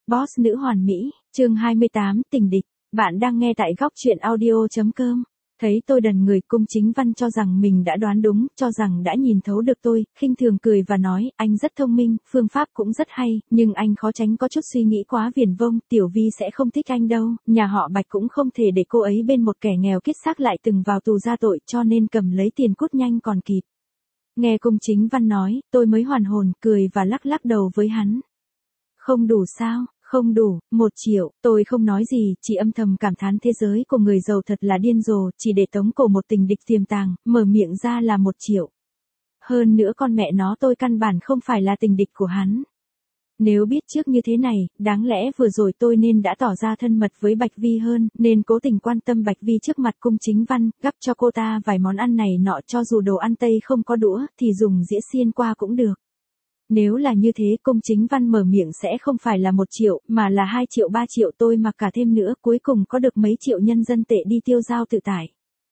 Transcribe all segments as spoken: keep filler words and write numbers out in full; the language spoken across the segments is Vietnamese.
Boss nữ hoàn mỹ, chương hai mươi tám, tình địch. Bạn đang nghe tại góc truyện audio chấm com. Thấy tôi đần người, Cung Chính Văn cho rằng mình đã đoán đúng, cho rằng đã nhìn thấu được tôi, khinh thường cười và nói, anh rất thông minh, phương pháp cũng rất hay, nhưng anh khó tránh có chút suy nghĩ quá viển vông, Tiểu Vi sẽ không thích anh đâu, nhà họ Bạch cũng không thể để cô ấy bên một kẻ nghèo kiết xác lại từng vào tù ra tội, cho nên cầm lấy tiền cút nhanh còn kịp. Nghe Cung Chính Văn nói, tôi mới hoàn hồn, cười và lắc lắc đầu với hắn. Không đủ sao? Không đủ, một triệu, tôi không nói gì, chỉ âm thầm cảm thán thế giới của người giàu thật là điên rồ, chỉ để tống cổ một tình địch tiềm tàng, mở miệng ra là một triệu. Hơn nữa con mẹ nó tôi căn bản không phải là tình địch của hắn. Nếu biết trước như thế này, đáng lẽ vừa rồi tôi nên đã tỏ ra thân mật với Bạch Vi hơn, nên cố tình quan tâm Bạch Vi trước mặt Cung Chính Văn, gắp cho cô ta vài món ăn này nọ, cho dù đồ ăn Tây không có đũa, thì dùng dĩa xiên qua cũng được. Nếu là như thế, Cung Chính Văn mở miệng sẽ không phải là một triệu, mà là hai triệu ba triệu, tôi mặc cả thêm nữa, cuối cùng có được mấy triệu nhân dân tệ đi tiêu dao tự tải.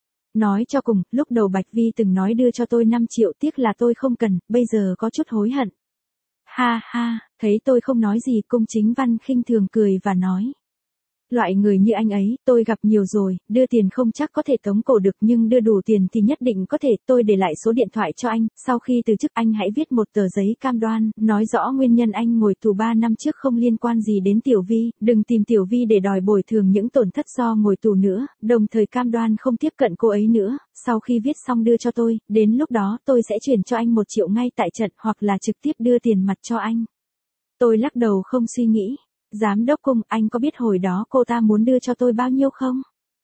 Nói cho cùng, lúc đầu Bạch Vi từng nói đưa cho tôi năm triệu, tiếc là tôi không cần, bây giờ có chút hối hận. Ha ha, thấy tôi không nói gì, Cung Chính Văn khinh thường cười và nói. Loại người như anh ấy, tôi gặp nhiều rồi, đưa tiền không chắc có thể tống cổ được, nhưng đưa đủ tiền thì nhất định có thể, tôi để lại số điện thoại cho anh, sau khi từ chức anh hãy viết một tờ giấy cam đoan, nói rõ nguyên nhân anh ngồi tù ba năm trước không liên quan gì đến Tiểu Vi, đừng tìm Tiểu Vi để đòi bồi thường những tổn thất do ngồi tù nữa, đồng thời cam đoan không tiếp cận cô ấy nữa, sau khi viết xong đưa cho tôi, đến lúc đó tôi sẽ chuyển cho anh một triệu ngay tại trận hoặc là trực tiếp đưa tiền mặt cho anh. Tôi lắc đầu không suy nghĩ. Giám đốc Cung, anh có biết hồi đó cô ta muốn đưa cho tôi bao nhiêu không?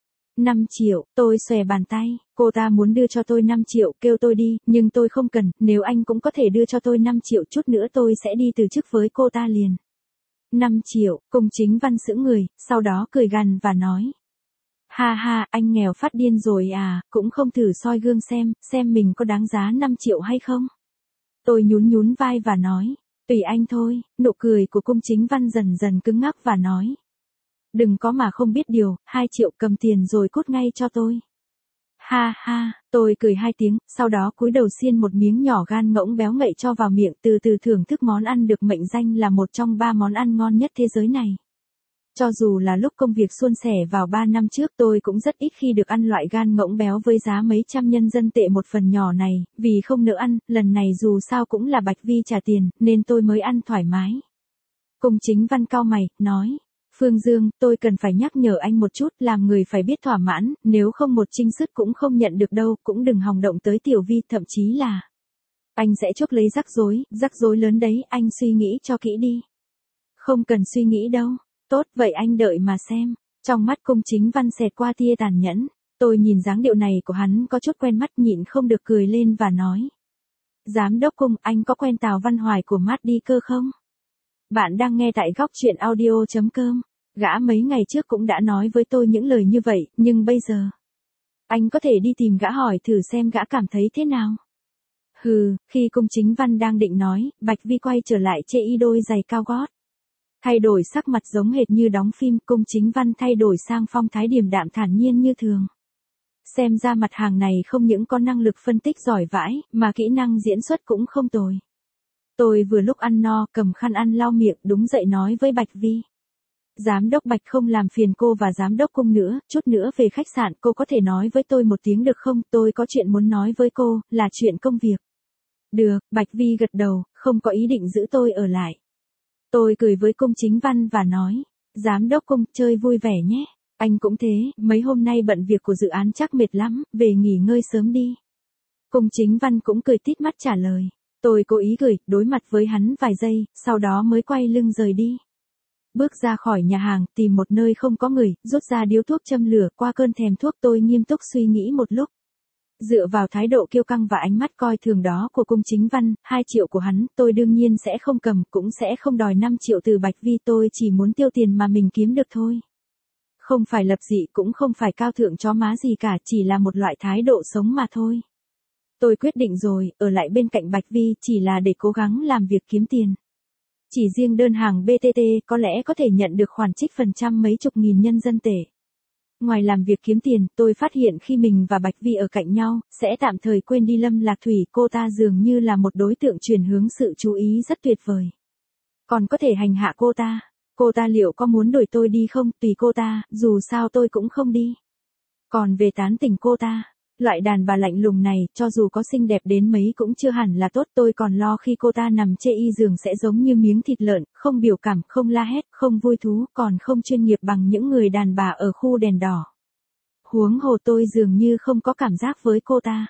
năm triệu, tôi xòe bàn tay, cô ta muốn đưa cho tôi năm triệu, kêu tôi đi, nhưng tôi không cần, nếu anh cũng có thể đưa cho tôi năm triệu, chút nữa tôi sẽ đi từ chức với cô ta liền. năm triệu, Cung Chính Văn sững người, sau đó cười gằn và nói. Ha ha, anh nghèo phát điên rồi à, cũng không thử soi gương xem, xem mình có đáng giá năm triệu hay không? Tôi nhún nhún vai và nói. Tùy anh thôi, nụ cười của Cung Chính Văn dần dần cứng ngắc và nói. Đừng có mà không biết điều, hai triệu cầm tiền rồi cút ngay cho tôi. Ha ha, tôi cười hai tiếng, sau đó cúi đầu xiên một miếng nhỏ gan ngỗng béo ngậy cho vào miệng, từ từ thưởng thức món ăn được mệnh danh là một trong ba món ăn ngon nhất thế giới này. Cho dù là lúc công việc suôn sẻ vào ba năm trước, tôi cũng rất ít khi được ăn loại gan ngỗng béo với giá mấy trăm nhân dân tệ một phần nhỏ này, vì không nỡ ăn, lần này dù sao cũng là Bạch Vi trả tiền, nên tôi mới ăn thoải mái. Cung Chính Văn cau mày, nói, Phương Dương, tôi cần phải nhắc nhở anh một chút, làm người phải biết thỏa mãn, nếu không một trinh sứt cũng không nhận được đâu, cũng đừng hòng động tới Tiểu Vi, thậm chí là anh sẽ chuốc lấy rắc rối, rắc rối lớn đấy, anh suy nghĩ cho kỹ đi. Không cần suy nghĩ đâu. Tốt, vậy anh đợi mà xem. Trong mắt Cung Chính Văn xẹt qua tia tàn nhẫn. Tôi nhìn dáng điệu này của hắn có chút quen mắt, nhịn không được cười lên và nói. Giám đốc Cung, anh có quen Tào Văn Hoài của Mát Đi Cơ không? Bạn đang nghe tại góc truyện audio chấm com. Gã mấy ngày trước cũng đã nói với tôi những lời như vậy, nhưng bây giờ. Anh có thể đi tìm gã hỏi thử xem gã cảm thấy thế nào. Hừ, khi Cung Chính Văn đang định nói, Bạch Vi quay trở lại chê y đôi giày cao gót. Thay đổi sắc mặt giống hệt như đóng phim, Cung Chính Văn thay đổi sang phong thái điềm đạm thản nhiên như thường. Xem ra mặt hàng này không những có năng lực phân tích giỏi vãi, mà kỹ năng diễn xuất cũng không tồi. Tôi vừa lúc ăn no, cầm khăn ăn lau miệng, đúng dậy nói với Bạch Vi. Giám đốc Bạch không làm phiền cô và giám đốc Cung nữa, chút nữa về khách sạn cô có thể nói với tôi một tiếng được không, tôi có chuyện muốn nói với cô, là chuyện công việc. Được, Bạch Vi gật đầu, không có ý định giữ tôi ở lại. Tôi cười với Cung Chính Văn và nói, giám đốc Cung, chơi vui vẻ nhé, anh cũng thế, mấy hôm nay bận việc của dự án chắc mệt lắm, về nghỉ ngơi sớm đi. Cung Chính Văn cũng cười tít mắt trả lời, tôi cố ý cười, đối mặt với hắn vài giây, sau đó mới quay lưng rời đi. Bước ra khỏi nhà hàng, tìm một nơi không có người, rút ra điếu thuốc châm lửa, qua cơn thèm thuốc tôi nghiêm túc suy nghĩ một lúc. Dựa vào thái độ kiêu căng và ánh mắt coi thường đó của Cung Chính Văn, hai triệu của hắn, tôi đương nhiên sẽ không cầm, cũng sẽ không đòi năm triệu từ Bạch Vi, tôi chỉ muốn tiêu tiền mà mình kiếm được thôi. Không phải lập dị, cũng không phải cao thượng chó má gì cả, chỉ là một loại thái độ sống mà thôi. Tôi quyết định rồi, ở lại bên cạnh Bạch Vi chỉ là để cố gắng làm việc kiếm tiền. Chỉ riêng đơn hàng bê tê tê có lẽ có thể nhận được khoản trích phần trăm mấy chục nghìn nhân dân tệ. Ngoài làm việc kiếm tiền, tôi phát hiện khi mình và Bạch Vi ở cạnh nhau, sẽ tạm thời quên đi Lâm Lạc Thủy, cô ta dường như là một đối tượng chuyển hướng sự chú ý rất tuyệt vời. Còn có thể hành hạ cô ta. Cô ta liệu có muốn đuổi tôi đi không, tùy cô ta, dù sao tôi cũng không đi. Còn về tán tỉnh cô ta, loại đàn bà lạnh lùng này, cho dù có xinh đẹp đến mấy cũng chưa hẳn là tốt. Tôi còn lo khi cô ta nằm chê y giường sẽ giống như miếng thịt lợn, không biểu cảm, không la hét, không vui thú, còn không chuyên nghiệp bằng những người đàn bà ở khu đèn đỏ. Huống hồ tôi dường như không có cảm giác với cô ta.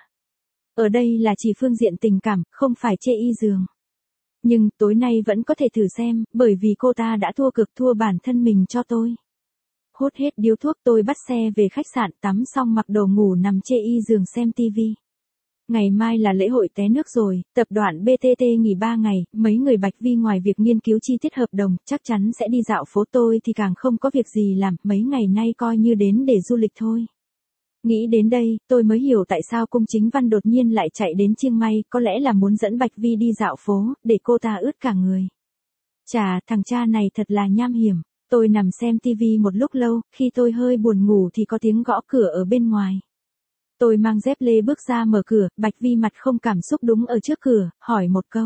Ở đây là chỉ phương diện tình cảm, không phải chê y giường. Nhưng tối nay vẫn có thể thử xem, bởi vì cô ta đã thua cực, thua bản thân mình cho tôi. Hút hết điếu thuốc, tôi bắt xe về khách sạn, tắm xong mặc đồ ngủ nằm chê y giường xem tivi. Ngày mai là lễ hội té nước rồi, tập đoàn bê tê tê nghỉ ba ngày, mấy người Bạch Vi ngoài việc nghiên cứu chi tiết hợp đồng, chắc chắn sẽ đi dạo phố. Tôi thì càng không có việc gì làm, mấy ngày nay coi như đến để du lịch thôi. Nghĩ đến đây, tôi mới hiểu tại sao Cung Chính Văn đột nhiên lại chạy đến Chiang Mai, có lẽ là muốn dẫn Bạch Vi đi dạo phố, để cô ta ướt cả người. Chà, thằng cha này thật là nham hiểm. Tôi nằm xem tivi một lúc lâu, khi tôi hơi buồn ngủ thì có tiếng gõ cửa ở bên ngoài. Tôi mang dép lê bước ra mở cửa, Bạch Vi mặt không cảm xúc đúng ở trước cửa, hỏi một câu.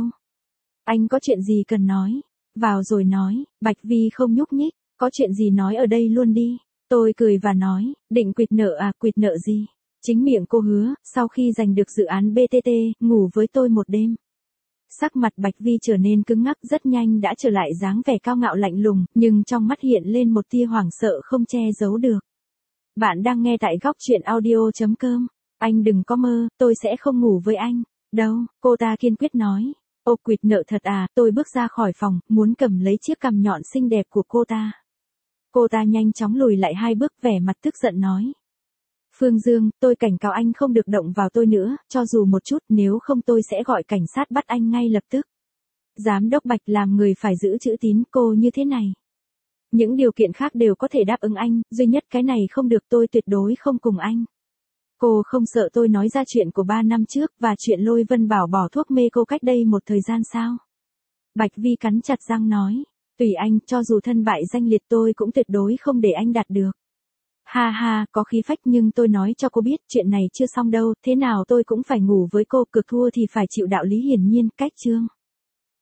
Anh có chuyện gì cần nói? Vào rồi nói, Bạch Vi không nhúc nhích, có chuyện gì nói ở đây luôn đi. Tôi cười và nói, định quỵt nợ à, quỵt nợ gì? Chính miệng cô hứa, sau khi giành được dự án bê tê tê, ngủ với tôi một đêm. Sắc mặt Bạch Vi trở nên cứng ngắc, rất nhanh đã trở lại dáng vẻ cao ngạo lạnh lùng, nhưng trong mắt hiện lên một tia hoảng sợ không che giấu được. Bạn đang nghe tại góc truyện audio chấm com. Anh đừng có mơ, tôi sẽ không ngủ với anh. Đâu, cô ta kiên quyết nói. Ô, quỵt nợ thật à? Tôi bước ra khỏi phòng, muốn cầm lấy chiếc cằm nhọn xinh đẹp của cô ta. Cô ta nhanh chóng lùi lại hai bước, vẻ mặt tức giận nói. Phương Dương, tôi cảnh cáo anh không được động vào tôi nữa, cho dù một chút, nếu không tôi sẽ gọi cảnh sát bắt anh ngay lập tức. Giám đốc Bạch làm người phải giữ chữ tín, cô như thế này. Những điều kiện khác đều có thể đáp ứng anh, duy nhất cái này không được, tôi tuyệt đối không cùng anh. Cô không sợ tôi nói ra chuyện của ba năm trước, và chuyện Lôi Vân Bảo bỏ thuốc mê cô cách đây một thời gian sao? Bạch Vi cắn chặt răng nói, tùy anh, cho dù thân bại danh liệt tôi cũng tuyệt đối không để anh đạt được. Ha ha, có khí phách, nhưng tôi nói cho cô biết, chuyện này chưa xong đâu, thế nào tôi cũng phải ngủ với cô, cực thua thì phải chịu đạo lý, hiển nhiên, cách chương.